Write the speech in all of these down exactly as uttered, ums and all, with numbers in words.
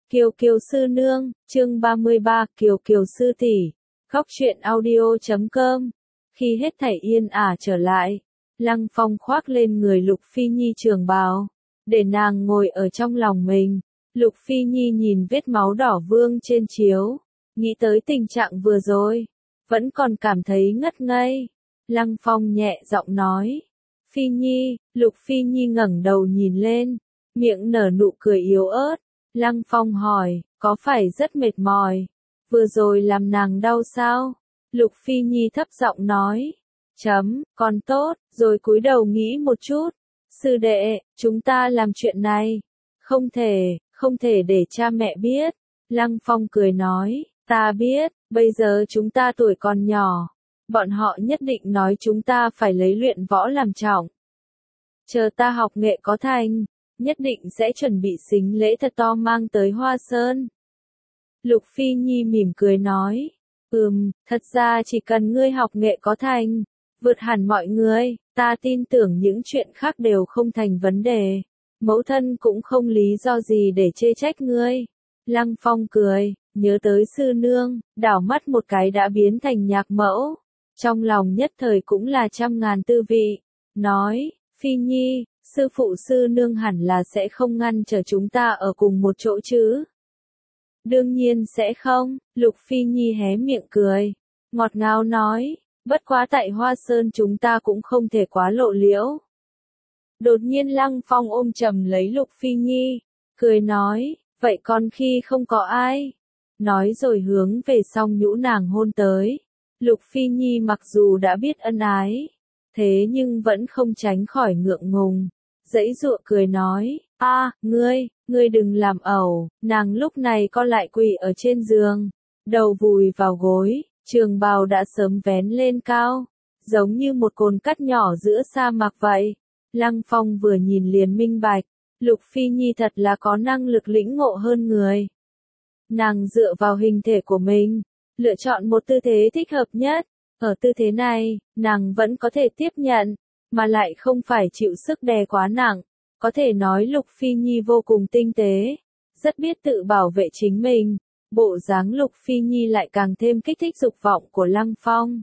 Kiều Kiều sư nương, chương ba mươi ba, Kiều Kiều sư tỷ. Góc truyện audio chấm com. Khi hết thảy yên ả trở lại, Lăng Phong khoác lên người Lục Phi Nhi trường bào, để nàng ngồi ở trong lòng mình. Lục Phi Nhi nhìn vết máu đỏ vương trên chiếu, nghĩ tới tình trạng vừa rồi, vẫn còn cảm thấy ngất ngây. Lăng Phong nhẹ giọng nói, Phi Nhi. Lục Phi Nhi ngẩng đầu nhìn lên, miệng nở nụ cười yếu ớt. Lăng Phong hỏi, có phải rất mệt mỏi? Vừa rồi làm nàng đau sao? Lục Phi Nhi thấp giọng nói, chấm, còn tốt, rồi cúi đầu nghĩ một chút. Sư đệ, chúng ta làm chuyện này. Không thể, không thể để cha mẹ biết. Lăng Phong cười nói, ta biết, bây giờ chúng ta tuổi còn nhỏ. Bọn họ nhất định nói chúng ta phải lấy luyện võ làm trọng. Chờ ta học nghệ có thành, nhất định sẽ chuẩn bị sính lễ thật to mang tới Hoa Sơn. Lục Phi Nhi mỉm cười nói, ừm, thật ra chỉ cần ngươi học nghệ có thành, vượt hẳn mọi người, ta tin tưởng những chuyện khác đều không thành vấn đề. Mẫu thân cũng không lý do gì để chê trách ngươi. Lăng Phong cười, nhớ tới sư nương, đảo mắt một cái đã biến thành nhạc mẫu. Trong lòng nhất thời cũng là trăm ngàn tư vị. Nói, Phi Nhi, sư phụ sư nương hẳn là sẽ không ngăn trở chúng ta ở cùng một chỗ chứ? Đương nhiên sẽ không. Lục Phi Nhi hé miệng cười, ngọt ngào nói, bất quá tại Hoa Sơn chúng ta cũng không thể quá lộ liễu. Đột nhiên Lăng Phong ôm chầm lấy Lục Phi Nhi, cười nói, vậy còn khi không có ai? Nói rồi hướng về song nhũ nàng hôn tới. Lục Phi Nhi mặc dù đã biết ân ái, thế nhưng vẫn không tránh khỏi ngượng ngùng. Dãy dụa cười nói, a, ngươi, ngươi đừng làm ẩu. Nàng lúc này co lại quỳ ở trên giường, đầu vùi vào gối, trường bào đã sớm vén lên cao, giống như một cồn cát nhỏ giữa sa mạc vậy. Lăng Phong vừa nhìn liền minh bạch, Lục Phi Nhi thật là có năng lực lĩnh ngộ hơn người. Nàng dựa vào hình thể của mình, lựa chọn một tư thế thích hợp nhất. Ở tư thế này, nàng vẫn có thể tiếp nhận, mà lại không phải chịu sức đè quá nặng. Có thể nói Lục Phi Nhi vô cùng tinh tế, rất biết tự bảo vệ chính mình. Bộ dáng Lục Phi Nhi lại càng thêm kích thích dục vọng của Lăng Phong.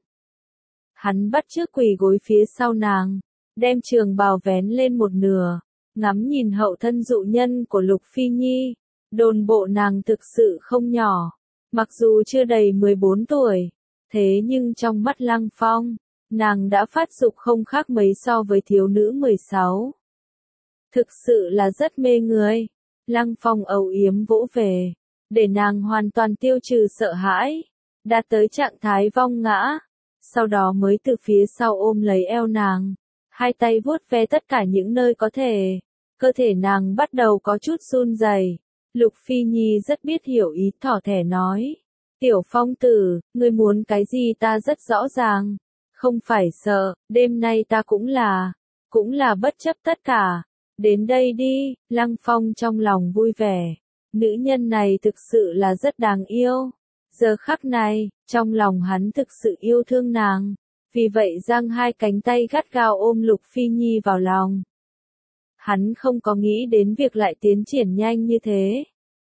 Hắn bắt chước quỳ gối phía sau nàng, đem trường bào vén lên một nửa, ngắm nhìn hậu thân dụ nhân của Lục Phi Nhi. Đồn bộ nàng thực sự không nhỏ, mặc dù chưa đầy mười bốn tuổi, thế nhưng trong mắt Lăng Phong, nàng đã phát dục không khác mấy so với thiếu nữ mười sáu. Thực sự là rất mê người. Lăng Phong âu yếm vỗ về, để nàng hoàn toàn tiêu trừ sợ hãi, đạt tới trạng thái vong ngã. Sau đó mới từ phía sau ôm lấy eo nàng, hai tay vuốt ve tất cả những nơi có thể. Cơ thể nàng bắt đầu có chút run rẩy. Lục Phi Nhi rất biết hiểu ý, thỏ thẻ nói, Tiểu Phong tử, ngươi muốn cái gì ta rất rõ ràng. Không phải sợ, đêm nay ta cũng là, cũng là bất chấp tất cả. Đến đây đi. Lăng Phong trong lòng vui vẻ. Nữ nhân này thực sự là rất đáng yêu. Giờ khắc này, trong lòng hắn thực sự yêu thương nàng. Vì vậy giang hai cánh tay gắt gao ôm Lục Phi Nhi vào lòng. Hắn không có nghĩ đến việc lại tiến triển nhanh như thế.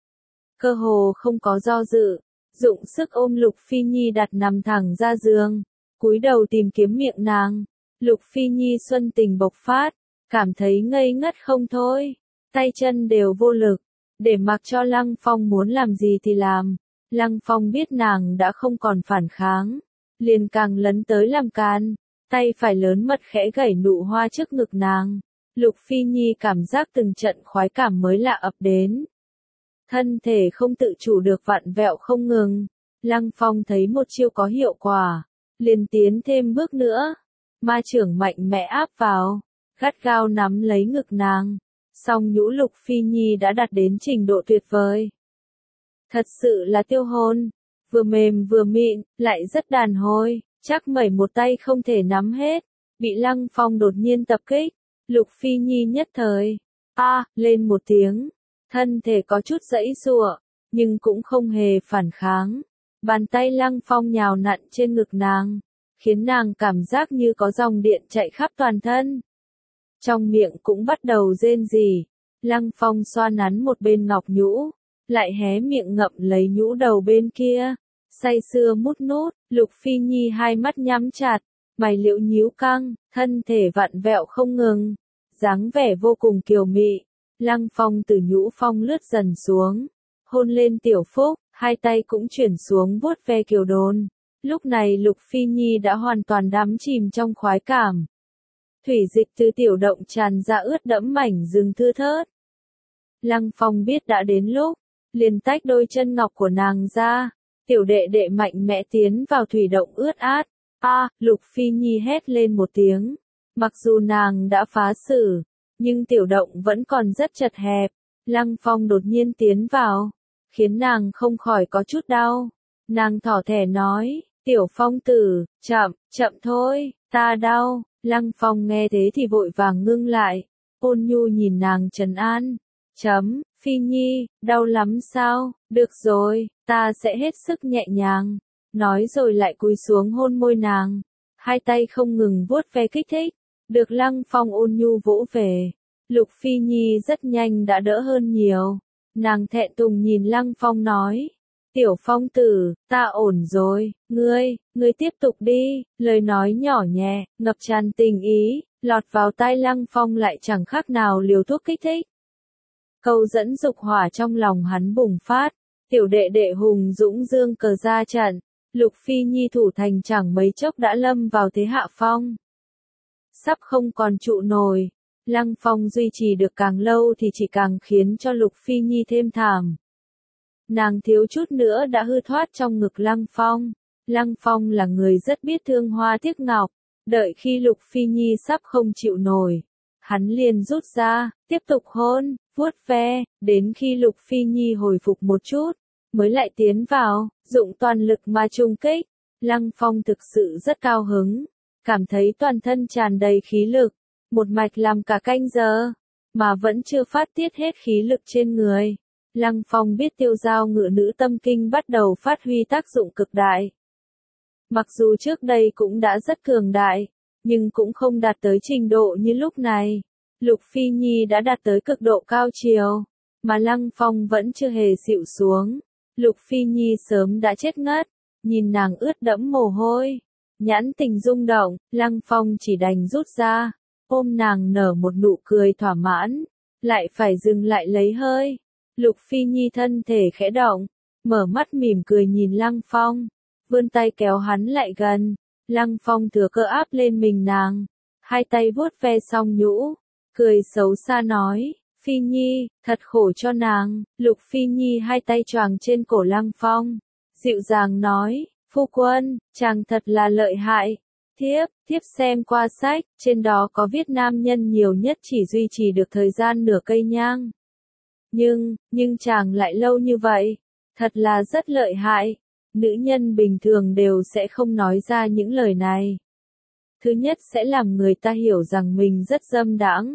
Cơ hồ không có do dự, dụng sức ôm Lục Phi Nhi đặt nằm thẳng ra giường, cúi đầu tìm kiếm miệng nàng. Lục Phi Nhi xuân tình bộc phát, cảm thấy ngây ngất không thôi, tay chân đều vô lực, để mặc cho Lăng Phong muốn làm gì thì làm. Lăng Phong biết nàng đã không còn phản kháng, liền càng lấn tới làm can, tay phải lớn mật khẽ gảy nụ hoa trước ngực nàng. Lục Phi Nhi cảm giác từng trận khoái cảm mới lạ ập đến. Thân thể không tự chủ được vặn vẹo không ngừng. Lăng Phong thấy một chiêu có hiệu quả, liền tiến thêm bước nữa. Ma trưởng mạnh mẽ áp vào, gắt gao nắm lấy ngực nàng. Song nhũ Lục Phi Nhi đã đạt đến trình độ tuyệt vời. Thật sự là tiêu hồn, vừa mềm vừa mịn, lại rất đàn hồi, chắc mẩy một tay không thể nắm hết. Bị Lăng Phong đột nhiên tập kích, Lục Phi Nhi nhất thời, a, lên một tiếng, thân thể có chút giãy giụa, nhưng cũng không hề phản kháng. Bàn tay Lăng Phong nhào nặn trên ngực nàng, khiến nàng cảm giác như có dòng điện chạy khắp toàn thân. Trong miệng cũng bắt đầu rên rỉ. Lăng Phong xoa nắn một bên ngọc nhũ, lại hé miệng ngậm lấy nhũ đầu bên kia, say sưa mút nút. Lục Phi Nhi hai mắt nhắm chặt, mày liễu nhíu căng, thân thể vặn vẹo không ngừng, dáng vẻ vô cùng kiều mị. Lăng Phong từ nhũ phong lướt dần xuống, hôn lên Tiểu Phúc, hai tay cũng chuyển xuống vuốt ve kiều đồn. Lúc này Lục Phi Nhi đã hoàn toàn đắm chìm trong khoái cảm. Thủy dịch từ tiểu động tràn ra ướt đẫm mảnh rừng thưa thớt. Lăng Phong biết đã đến lúc, liền tách đôi chân ngọc của nàng ra, tiểu đệ đệ mạnh mẽ tiến vào thủy động ướt át. A, à, Lục Phi Nhi hét lên một tiếng. Mặc dù nàng đã phá xử, nhưng tiểu động vẫn còn rất chật hẹp. Lăng Phong đột nhiên tiến vào, khiến nàng không khỏi có chút đau. Nàng thỏ thẻ nói, Tiểu Phong tử, chậm, chậm thôi, ta đau. Lăng Phong nghe thế thì vội vàng ngưng lại, ôn nhu nhìn nàng trấn an. Chấm, Phi Nhi, đau lắm sao? Được rồi, ta sẽ hết sức nhẹ nhàng. Nói rồi lại cúi xuống hôn môi nàng, hai tay không ngừng vuốt ve kích thích. Được Lăng Phong ôn nhu vỗ về, Lục Phi Nhi rất nhanh đã đỡ hơn nhiều. Nàng thẹn thùng nhìn Lăng Phong nói, Tiểu Phong tử, ta ổn rồi, ngươi, ngươi tiếp tục đi. Lời nói nhỏ nhẹ, ngập tràn tình ý, lọt vào tai Lăng Phong lại chẳng khác nào liều thuốc kích thích. Câu dẫn dục hỏa trong lòng hắn bùng phát, tiểu đệ đệ hùng dũng dương cờ ra trận. Lục Phi Nhi thủ thành chẳng mấy chốc đã lâm vào thế hạ phong. Sắp không còn trụ nổi, Lăng Phong duy trì được càng lâu thì chỉ càng khiến cho Lục Phi Nhi thêm thảm. Nàng thiếu chút nữa đã hư thoát trong ngực Lăng Phong. Lăng Phong là người rất biết thương hoa tiếc ngọc, đợi khi Lục Phi Nhi sắp không chịu nổi, hắn liền rút ra, tiếp tục hôn, vuốt ve, đến khi Lục Phi Nhi hồi phục một chút, mới lại tiến vào, dụng toàn lực mà trùng kích. Lăng Phong thực sự rất cao hứng, cảm thấy toàn thân tràn đầy khí lực, một mạch làm cả canh giờ, mà vẫn chưa phát tiết hết khí lực trên người. Lăng Phong biết tiêu giao ngự nữ tâm kinh bắt đầu phát huy tác dụng cực đại. Mặc dù trước đây cũng đã rất cường đại, nhưng cũng không đạt tới trình độ như lúc này. Lục Phi Nhi đã đạt tới cực độ cao chiều, mà Lăng Phong vẫn chưa hề xịu xuống. Lục Phi Nhi sớm đã chết ngất, nhìn nàng ướt đẫm mồ hôi, nhãn tình rung động, Lăng Phong chỉ đành rút ra, ôm nàng nở một nụ cười thỏa mãn, lại phải dừng lại lấy hơi. Lục Phi Nhi thân thể khẽ động, mở mắt mỉm cười nhìn Lăng Phong, vươn tay kéo hắn lại gần. Lăng Phong thừa cơ áp lên mình nàng, hai tay vuốt ve xong nhũ, cười xấu xa nói, Phi Nhi, thật khổ cho nàng. Lục Phi Nhi hai tay choàng trên cổ Lăng Phong, dịu dàng nói, phu quân, chàng thật là lợi hại. Thiếp, thiếp xem qua sách, trên đó có viết nam nhân nhiều nhất chỉ duy trì được thời gian nửa cây nhang. Nhưng, nhưng chàng lại lâu như vậy, thật là rất lợi hại. Nữ nhân bình thường đều sẽ không nói ra những lời này. Thứ nhất sẽ làm người ta hiểu rằng mình rất dâm đãng.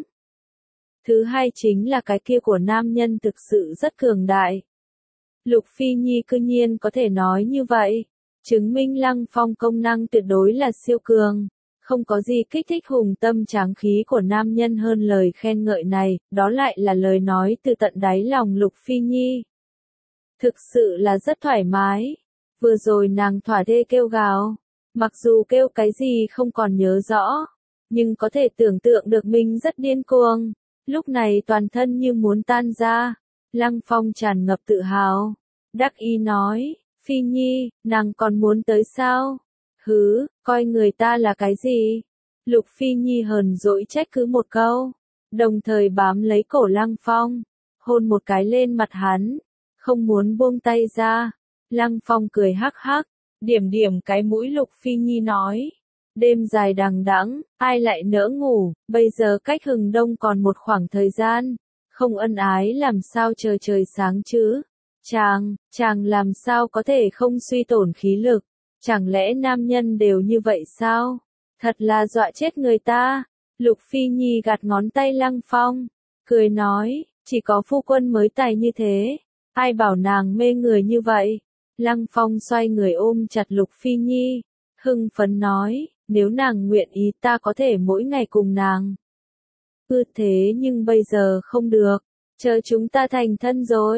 Thứ hai chính là cái kia của nam nhân thực sự rất cường đại. Lục Phi Nhi cư nhiên có thể nói như vậy, chứng minh Lăng Phong công năng tuyệt đối là siêu cường. Không có gì kích thích hùng tâm tráng khí của nam nhân hơn lời khen ngợi này, đó lại là lời nói từ tận đáy lòng Lục Phi Nhi. Thực sự là rất thoải mái. Vừa rồi nàng thỏa thê kêu gào, mặc dù kêu cái gì không còn nhớ rõ, nhưng có thể tưởng tượng được mình rất điên cuồng. Lúc này toàn thân như muốn tan ra. Lăng Phong tràn ngập tự hào, đắc ý nói, Phi Nhi, nàng còn muốn tới sao? Hứ, coi người ta là cái gì? Lục Phi Nhi hờn dỗi trách cứ một câu, đồng thời bám lấy cổ Lăng Phong, hôn một cái lên mặt hắn, không muốn buông tay ra. Lăng Phong cười hắc hắc, điểm điểm cái mũi Lục Phi Nhi nói, đêm dài đằng đẵng, ai lại nỡ ngủ, bây giờ cách hừng đông còn một khoảng thời gian, không ân ái làm sao chờ trời sáng chứ? Chàng, chàng làm sao có thể không suy tổn khí lực? Chẳng lẽ nam nhân đều như vậy sao? Thật là dọa chết người ta. Lục Phi Nhi gạt ngón tay Lăng Phong, cười nói, chỉ có phu quân mới tài như thế, ai bảo nàng mê người như vậy? Lăng Phong xoay người ôm chặt Lục Phi Nhi, hưng phấn nói, nếu nàng nguyện ý ta có thể mỗi ngày cùng nàng. Ừ thế nhưng bây giờ không được, chờ chúng ta thành thân rồi,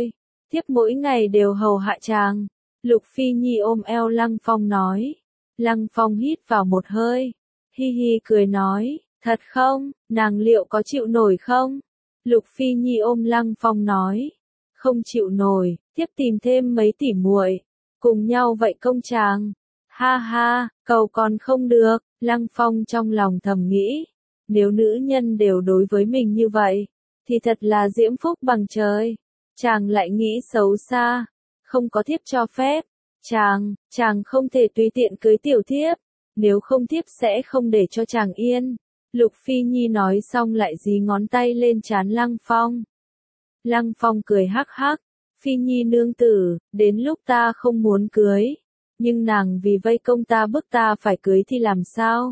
thiếp mỗi ngày đều hầu hạ chàng. Lục Phi Nhi ôm eo Lăng Phong nói. Lăng Phong hít vào một hơi, hi hi cười nói, thật không, nàng liệu có chịu nổi không? Lục Phi Nhi ôm Lăng Phong nói, không chịu nổi, tiếp tìm thêm mấy tỷ muội, cùng nhau vậy công chàng. Ha ha, cầu còn không được, Lăng Phong trong lòng thầm nghĩ, nếu nữ nhân đều đối với mình như vậy, thì thật là diễm phúc bằng trời. Chàng lại nghĩ xấu xa, không có thiếp cho phép. Chàng, chàng không thể tùy tiện cưới tiểu thiếp, nếu không thiếp sẽ không để cho chàng yên. Lục Phi Nhi nói xong lại dí ngón tay lên trán Lăng Phong. Lăng Phong cười hắc hắc, Phi Nhi nương tử, đến lúc ta không muốn cưới, nhưng nàng vì vây công ta bức ta phải cưới thì làm sao?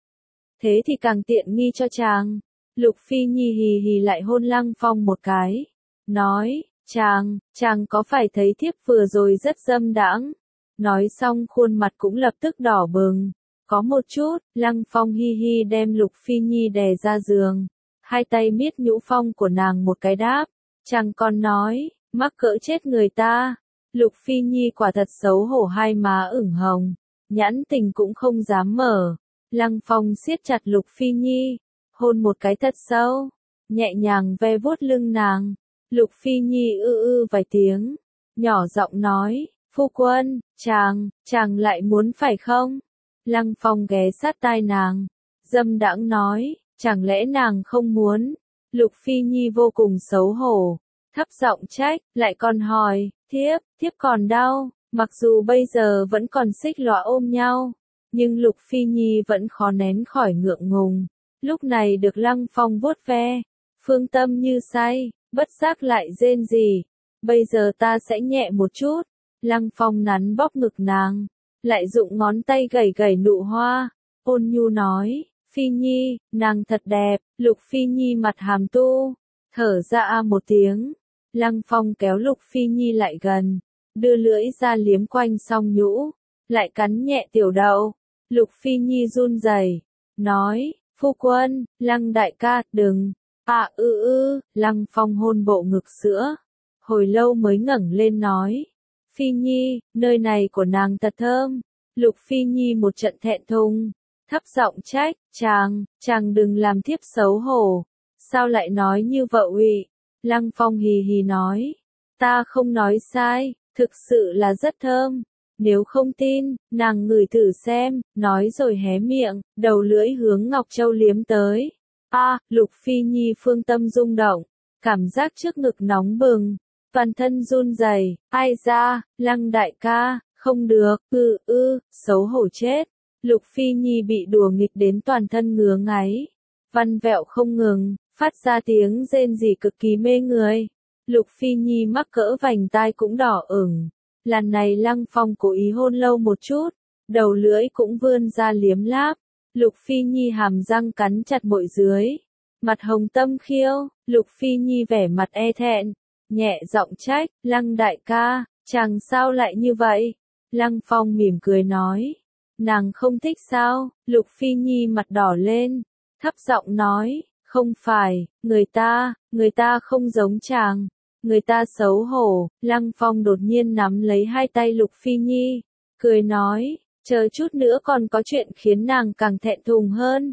Thế thì càng tiện nghi cho chàng. Lục Phi Nhi hì hì lại hôn Lăng Phong một cái, nói, chàng, chàng có phải thấy thiếp vừa rồi rất dâm đãng? Nói xong khuôn mặt cũng lập tức đỏ bừng. Có một chút, Lăng Phong hi hi đem Lục Phi Nhi đè ra giường, hai tay miết nhũ phong của nàng một cái đáp, chàng còn nói, mắc cỡ chết người ta. Lục Phi Nhi quả thật xấu hổ, hai má ửng hồng, nhãn tình cũng không dám mở. Lăng Phong siết chặt Lục Phi Nhi, hôn một cái thật sâu, nhẹ nhàng ve vuốt lưng nàng. Lục Phi Nhi ư ư vài tiếng, nhỏ giọng nói, phu quân, chàng, chàng lại muốn phải không? Lăng Phong ghé sát tai nàng, dâm đãng nói, chẳng lẽ nàng không muốn? Lục Phi Nhi vô cùng xấu hổ, thấp giọng trách, lại còn hỏi, thiếp, thiếp còn đau. Mặc dù bây giờ vẫn còn xích lọa ôm nhau, nhưng Lục Phi Nhi vẫn khó nén khỏi ngượng ngùng. Lúc này được Lăng Phong vuốt ve, phương tâm như say, bất giác lại rên rỉ. Bây giờ ta sẽ nhẹ một chút. Lăng Phong nắn bóp ngực nàng, lại dụng ngón tay gẩy gẩy nụ hoa, ôn nhu nói, Phi Nhi, nàng thật đẹp. Lục Phi Nhi mặt hàm tu, thở ra một tiếng. Lăng Phong kéo Lục Phi Nhi lại gần, đưa lưỡi ra liếm quanh song nhũ, lại cắn nhẹ tiểu đậu. Lục Phi Nhi run rẩy, nói, phu quân, Lăng đại ca, đừng. À ư ư, Lăng Phong hôn bộ ngực sữa, hồi lâu mới ngẩng lên nói, Phi Nhi, nơi này của nàng thật thơm. Lục Phi Nhi một trận thẹn thùng, thấp giọng trách, chàng, chàng đừng làm thiếp xấu hổ, sao lại nói như vậy? Lăng Phong hì hì nói, ta không nói sai, thực sự là rất thơm. Nếu không tin, nàng ngửi thử xem, nói rồi hé miệng, đầu lưỡi hướng Ngọc Châu liếm tới. A, à, Lục Phi Nhi phương tâm rung động, cảm giác trước ngực nóng bừng, toàn thân run rẩy. Ai ra, Lăng đại ca, không được, ư ư, xấu hổ chết. Lục Phi Nhi bị đùa nghịch đến toàn thân ngứa ngáy, văn vẹo không ngừng, phát ra tiếng rên rỉ cực kỳ mê người. Lục Phi Nhi mắc cỡ vành tai cũng đỏ ửng. Lần này Lăng Phong cố ý hôn lâu một chút, đầu lưỡi cũng vươn ra liếm láp. Lục Phi Nhi hàm răng cắn chặt môi dưới, mặt hồng tâm khiêu. Lục Phi Nhi vẻ mặt e thẹn, nhẹ giọng trách, Lăng đại ca, chàng sao lại như vậy? Lăng Phong mỉm cười nói, nàng không thích sao? Lục Phi Nhi mặt đỏ lên, thấp giọng nói, không phải, người ta, người ta không giống chàng, người ta xấu hổ. Lăng Phong đột nhiên nắm lấy hai tay Lục Phi Nhi, cười nói, chờ chút nữa còn có chuyện khiến nàng càng thẹn thùng hơn.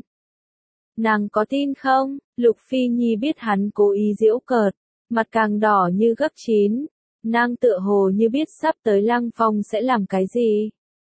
Nàng có tin không? Lục Phi Nhi biết hắn cố ý giễu cợt, mặt càng đỏ như gấp chín, nàng tựa hồ như biết sắp tới Lăng Phong sẽ làm cái gì.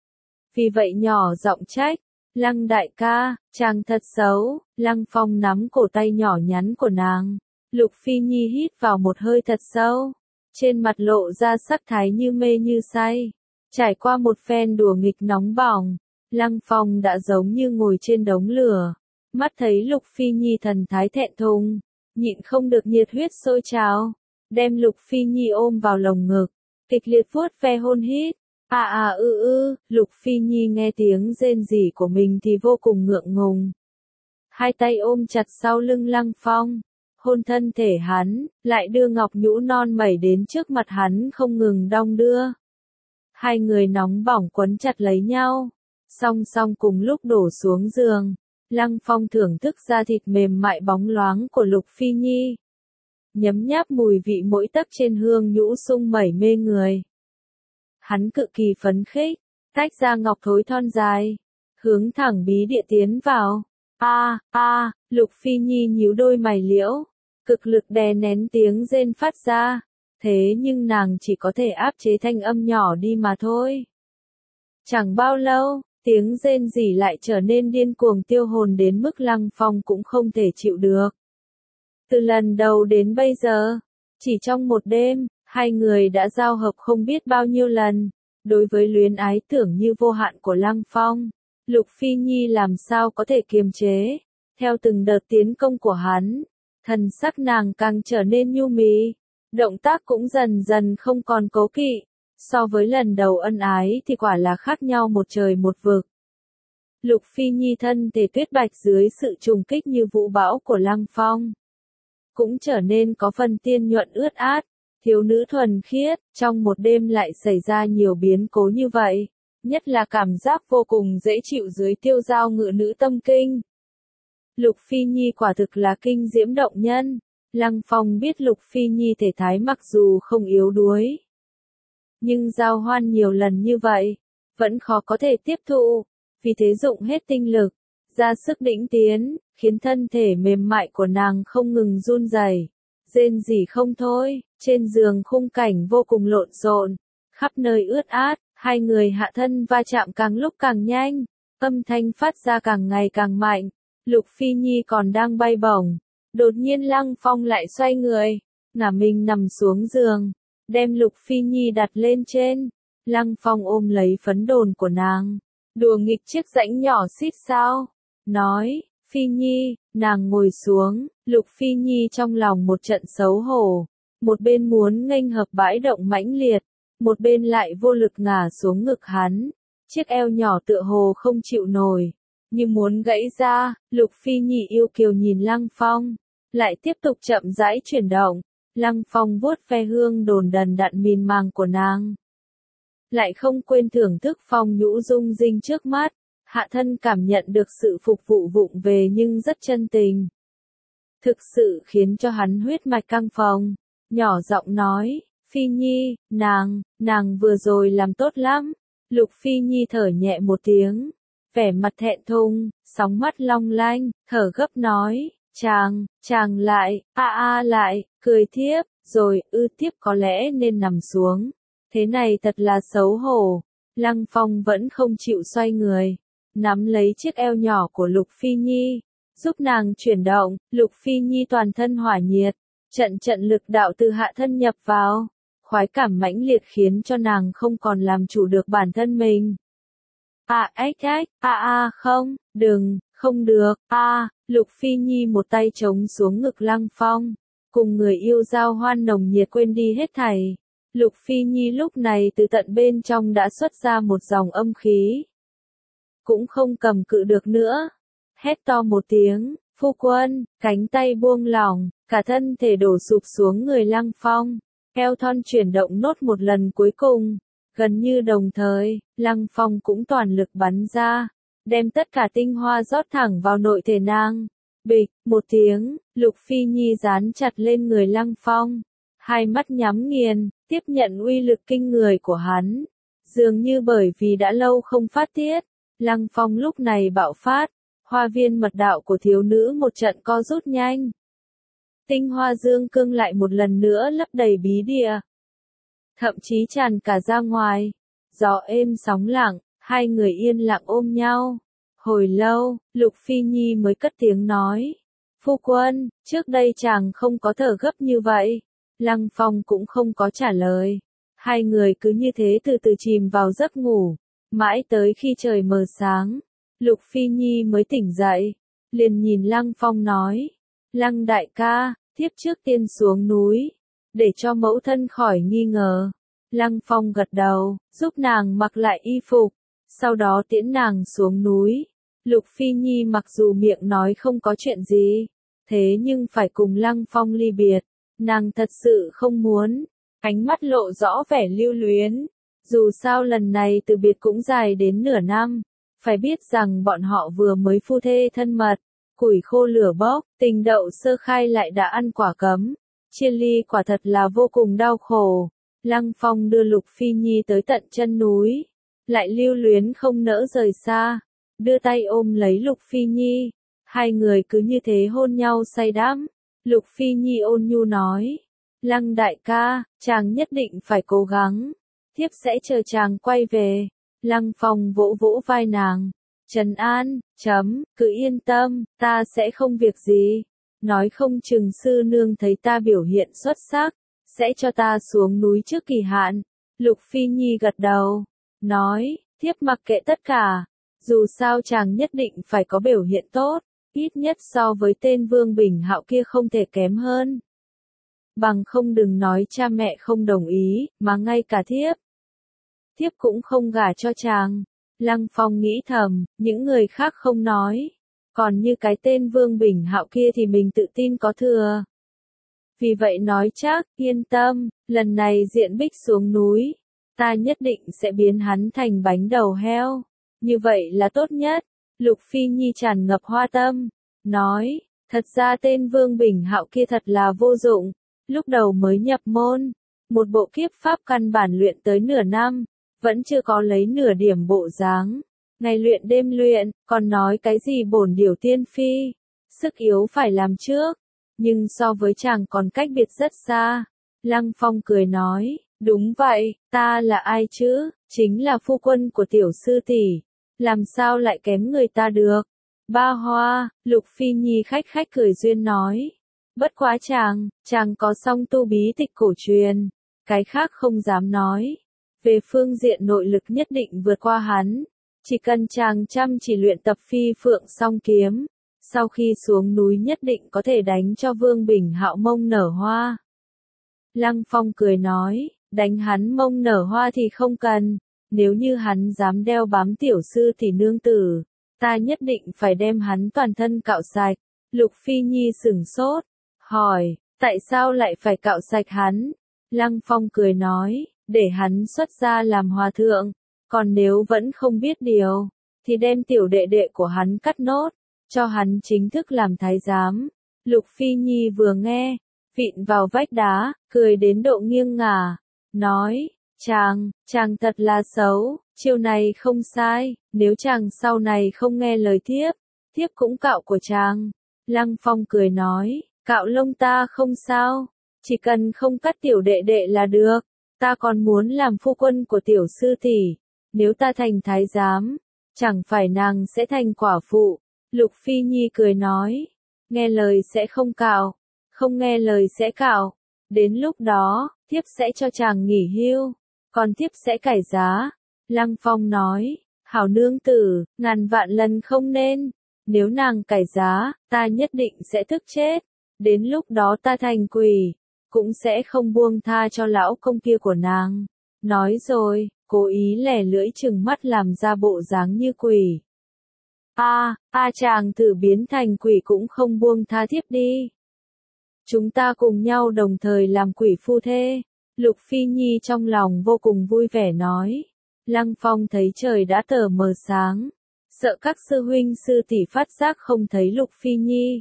Vì vậy nhỏ giọng trách, Lăng đại ca, chàng thật xấu. Lăng Phong nắm cổ tay nhỏ nhắn của nàng. Lục Phi Nhi hít vào một hơi thật sâu, trên mặt lộ ra sắc thái như mê như say. Trải qua một phen đùa nghịch nóng bỏng, Lăng Phong đã giống như ngồi trên đống lửa. Mắt thấy Lục Phi Nhi thần thái thẹn thùng, nhịn không được nhiệt huyết sôi trào, đem Lục Phi Nhi ôm vào lồng ngực, kịch liệt vuốt ve hôn hít. À à ư ư, Lục Phi Nhi nghe tiếng rên rỉ của mình thì vô cùng ngượng ngùng. Hai tay ôm chặt sau lưng Lăng Phong, hôn thân thể hắn, lại đưa ngọc nhũ non mẩy đến trước mặt hắn không ngừng đong đưa. Hai người nóng bỏng quấn chặt lấy nhau, song song cùng lúc đổ xuống giường. Lăng Phong thưởng thức da thịt mềm mại bóng loáng của Lục Phi Nhi. nhấm nháp mùi vị mỗi tấc trên hương nhũ sung mẩy mê người. Hắn cực kỳ phấn khích, tách ra ngọc thối thon dài, hướng thẳng bí địa tiến vào. A, a, Lục Phi Nhi nhíu đôi mày liễu, cực lực đè nén tiếng rên phát ra, thế nhưng nàng chỉ có thể áp chế thanh âm nhỏ đi mà thôi. Chẳng bao lâu, tiếng rên rỉ lại trở nên điên cuồng tiêu hồn đến mức Lăng Phong cũng không thể chịu được. Từ lần đầu đến bây giờ, chỉ trong một đêm, hai người đã giao hợp không biết bao nhiêu lần. Đối với luyến ái tưởng như vô hạn của Lăng Phong, Lục Phi Nhi làm sao có thể kiềm chế. Theo từng đợt tiến công của hắn, thần sắc nàng càng trở nên nhu mì, động tác cũng dần dần không còn cố kỵ. So với lần đầu ân ái thì quả là khác nhau một trời một vực. Lục Phi Nhi thân thể tuyết bạch dưới sự trùng kích như vũ bão của Lăng Phong, cũng trở nên có phần tiên nhuận ướt át, thiếu nữ thuần khiết. Trong một đêm lại xảy ra nhiều biến cố như vậy, nhất là cảm giác vô cùng dễ chịu dưới tiêu dao ngự nữ tâm kinh. Lục Phi Nhi quả thực là kinh diễm động nhân. Lăng Phong biết Lục Phi Nhi thể thái mặc dù không yếu đuối, nhưng giao hoan nhiều lần như vậy, vẫn khó có thể tiếp thụ, vì thế dụng hết tinh lực, ra sức đĩnh tiến, khiến thân thể mềm mại của nàng không ngừng run rẩy, rên rỉ không thôi. Trên giường khung cảnh vô cùng lộn xộn, khắp nơi ướt át, hai người hạ thân va chạm càng lúc càng nhanh, âm thanh phát ra càng ngày càng mạnh. Lục Phi Nhi còn đang bay bổng, đột nhiên Lăng Phong lại xoay người, ngả mình nằm xuống giường, đem Lục Phi Nhi đặt lên trên. Lăng Phong ôm lấy phấn đồn của nàng, đùa nghịch chiếc rãnh nhỏ xít sao, nói, Phi Nhi, nàng ngồi xuống. Lục Phi Nhi trong lòng một trận xấu hổ, một bên muốn nghênh hợp bãi động mãnh liệt, một bên lại vô lực ngả xuống ngực hắn, chiếc eo nhỏ tựa hồ không chịu nổi, như muốn gãy ra. Lục Phi Nhi yêu kiều nhìn Lăng Phong, lại tiếp tục chậm rãi chuyển động. Lăng Phong vuốt ve hương đồn đần đặn mịn màng của nàng, lại không quên thưởng thức phong nhũ dung dinh trước mắt. Hạ thân cảm nhận được sự phục vụ vụng về nhưng rất chân tình, thực sự khiến cho hắn huyết mạch căng phồng, nhỏ giọng nói, Phi Nhi, nàng, nàng vừa rồi làm tốt lắm. Lục Phi Nhi thở nhẹ một tiếng, vẻ mặt thẹn thùng, sóng mắt long lanh, thở gấp nói, chàng, chàng lại, a a lại, cười thiếp, rồi, ư tiếp có lẽ nên nằm xuống. Thế này thật là xấu hổ. Lăng Phong vẫn không chịu xoay người, nắm lấy chiếc eo nhỏ của Lục Phi Nhi, giúp nàng chuyển động. Lục Phi Nhi toàn thân hỏa nhiệt, trận trận lực đạo từ hạ thân nhập vào, khoái cảm mãnh liệt khiến cho nàng không còn làm chủ được bản thân mình. À ách ách, a a không, đừng, không được, a. Lục Phi Nhi một tay chống xuống ngực Lăng Phong, cùng người yêu giao hoan nồng nhiệt quên đi hết thảy. Lục Phi Nhi lúc này từ tận bên trong đã xuất ra một dòng âm khí, cũng không cầm cự được nữa, hét to một tiếng, phu quân. Cánh tay buông lỏng, cả thân thể đổ sụp xuống người Lăng Phong, eo thon chuyển động nốt một lần cuối cùng. Gần như đồng thời, Lăng Phong cũng toàn lực bắn ra, đem tất cả tinh hoa rót thẳng vào nội thể nàng. Bịch, một tiếng, Lục Phi Nhi dán chặt lên người Lăng Phong, hai mắt nhắm nghiền, tiếp nhận uy lực kinh người của hắn. Dường như bởi vì đã lâu không phát tiết, Lăng Phong lúc này bạo phát, hoa viên mật đạo của thiếu nữ một trận co rút nhanh. Tinh hoa dương cương lại một lần nữa lấp đầy bí địa, thậm chí tràn cả ra ngoài. Gió êm sóng lặng, hai người yên lặng ôm nhau. Hồi lâu, Lục Phi Nhi mới cất tiếng nói, phu quân, trước đây chàng không có thở gấp như vậy. Lăng Phong cũng không có trả lời. Hai người cứ như thế từ từ chìm vào giấc ngủ, mãi tới khi trời mờ sáng, Lục Phi Nhi mới tỉnh dậy, liền nhìn Lăng Phong nói, Lăng đại ca, thiếp trước tiên xuống núi, để cho mẫu thân khỏi nghi ngờ. Lăng Phong gật đầu, giúp nàng mặc lại y phục, sau đó tiễn nàng xuống núi. Lục Phi Nhi mặc dù miệng nói không có chuyện gì, thế nhưng phải cùng Lăng Phong ly biệt, nàng thật sự không muốn. Ánh mắt lộ rõ vẻ lưu luyến, dù sao lần này từ biệt cũng dài đến nửa năm, phải biết rằng bọn họ vừa mới phu thê thân mật, củi khô lửa bốc, tình đậu sơ khai lại đã ăn quả cấm, Chia ly quả thật là vô cùng đau khổ. Lăng Phong đưa Lục Phi Nhi tới tận chân núi, lại lưu luyến không nỡ rời xa, đưa tay ôm lấy Lục Phi Nhi, hai người cứ như thế hôn nhau say đắm. Lục Phi Nhi ôn nhu nói, Lăng đại ca, chàng nhất định phải cố gắng, thiếp sẽ chờ chàng quay về. Lăng Phong vỗ vỗ vai nàng, trấn an, chấm, cứ yên tâm, ta sẽ không việc gì, nói không chừng sư nương thấy ta biểu hiện xuất sắc, sẽ cho ta xuống núi trước kỳ hạn. Lục Phi Nhi gật đầu, nói, thiếp mặc kệ tất cả, dù sao chàng nhất định phải có biểu hiện tốt, ít nhất so với tên Vương Bình Hạo kia không thể kém hơn. Bằng không đừng nói cha mẹ không đồng ý, mà ngay cả thiếp. Thiếp cũng không gả cho chàng. Lăng Phong nghĩ thầm, những người khác không nói. Còn như cái tên Vương Bình Hạo kia thì mình tự tin có thừa. Vì vậy nói chắc, yên tâm, lần này Diện Bích xuống núi, ta nhất định sẽ biến hắn thành bánh đầu heo. Như vậy là tốt nhất. Lục Phi Nhi tràn ngập hoa tâm, nói, thật ra tên Vương Bình Hạo kia thật là vô dụng. Lúc đầu mới nhập môn, một bộ kiếp pháp căn bản luyện tới nửa năm, vẫn chưa có lấy nửa điểm bộ dáng. Ngày luyện đêm luyện, còn nói cái gì bổn điều tiên phi, sức yếu phải làm trước, nhưng so với chàng còn cách biệt rất xa. Lăng Phong cười nói, đúng vậy, ta là ai chứ, chính là phu quân của tiểu sư tỷ, làm sao lại kém người ta được. Ba Hoa, Lục Phi Nhi khách khách cười duyên nói, bất quá chàng, chàng có song tu bí tịch cổ truyền, cái khác không dám nói. Về phương diện nội lực nhất định vượt qua hắn, chỉ cần chàng chăm chỉ luyện tập phi phượng song kiếm, sau khi xuống núi nhất định có thể đánh cho Vương Bình Hạo mông nở hoa. Lăng Phong cười nói, đánh hắn mông nở hoa thì không cần, nếu như hắn dám đeo bám tiểu sư thì nương tử, ta nhất định phải đem hắn toàn thân cạo sạch. Lục Phi Nhi sửng sốt, hỏi, tại sao lại phải cạo sạch hắn? Lăng Phong cười nói, để hắn xuất gia làm hòa thượng, còn nếu vẫn không biết điều, thì đem tiểu đệ đệ của hắn cắt nốt, cho hắn chính thức làm thái giám. Lục Phi Nhi vừa nghe, vịn vào vách đá, cười đến độ nghiêng ngả, nói, chàng, chàng thật là xấu, chiêu này không sai, nếu chàng sau này không nghe lời thiếp, thiếp cũng cạo của chàng. Lăng Phong cười nói, cạo lông ta không sao, chỉ cần không cắt tiểu đệ đệ là được, ta còn muốn làm phu quân của tiểu sư tỷ, nếu ta thành thái giám, chẳng phải nàng sẽ thành quả phụ. Lục Phi Nhi cười nói, nghe lời sẽ không cạo, không nghe lời sẽ cạo, đến lúc đó, thiếp sẽ cho chàng nghỉ hưu, còn thiếp sẽ cải giá. Lăng Phong nói, hảo nương tử, ngàn vạn lần không nên, nếu nàng cải giá, ta nhất định sẽ tức chết, đến lúc đó ta thành quỷ, cũng sẽ không buông tha cho lão công kia của nàng. Nói rồi, cố ý lẻ lưỡi chừng mắt làm ra bộ dáng như quỷ. A, a chàng thử biến thành quỷ cũng không buông tha thiếp đi. Chúng ta cùng nhau đồng thời làm quỷ phu thê. Lục Phi Nhi trong lòng vô cùng vui vẻ nói. Lăng Phong thấy trời đã tờ mờ sáng, sợ các sư huynh sư tỷ phát giác không thấy Lục Phi Nhi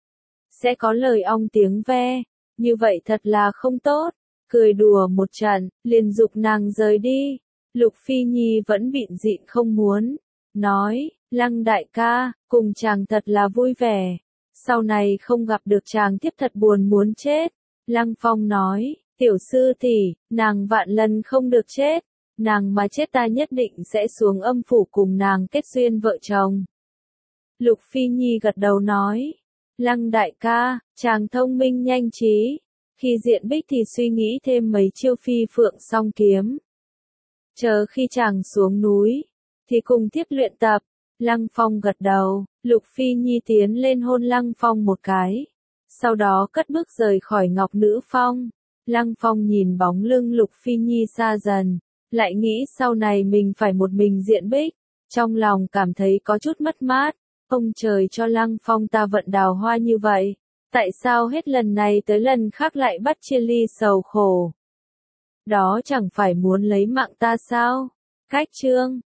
sẽ có lời ong tiếng ve, như vậy thật là không tốt. Cười đùa một trận, liền dục nàng rời đi. Lục Phi Nhi vẫn bịn dịn không muốn, nói, Lăng đại ca, cùng chàng thật là vui vẻ, sau này không gặp được chàng tiếp thật buồn muốn chết. Lăng Phong nói, tiểu sư tỷ, nàng vạn lần không được chết, nàng mà chết ta nhất định sẽ xuống âm phủ cùng nàng kết duyên vợ chồng. Lục Phi Nhi gật đầu nói, Lăng đại ca, chàng thông minh nhanh trí, khi Diện Bích thì suy nghĩ thêm mấy chiêu phi phượng song kiếm. Chờ khi chàng xuống núi, thì cùng tiếp luyện tập. Lăng Phong gật đầu, Lục Phi Nhi tiến lên hôn Lăng Phong một cái, sau đó cất bước rời khỏi Ngọc Nữ Phong. Lăng Phong nhìn bóng lưng Lục Phi Nhi xa dần, lại nghĩ sau này mình phải một mình Diện Bích, trong lòng cảm thấy có chút mất mát. Ông trời cho Lăng Phong ta vận đào hoa như vậy, tại sao hết lần này tới lần khác lại bắt chia ly sầu khổ? Đó chẳng phải muốn lấy mạng ta sao? Cách chương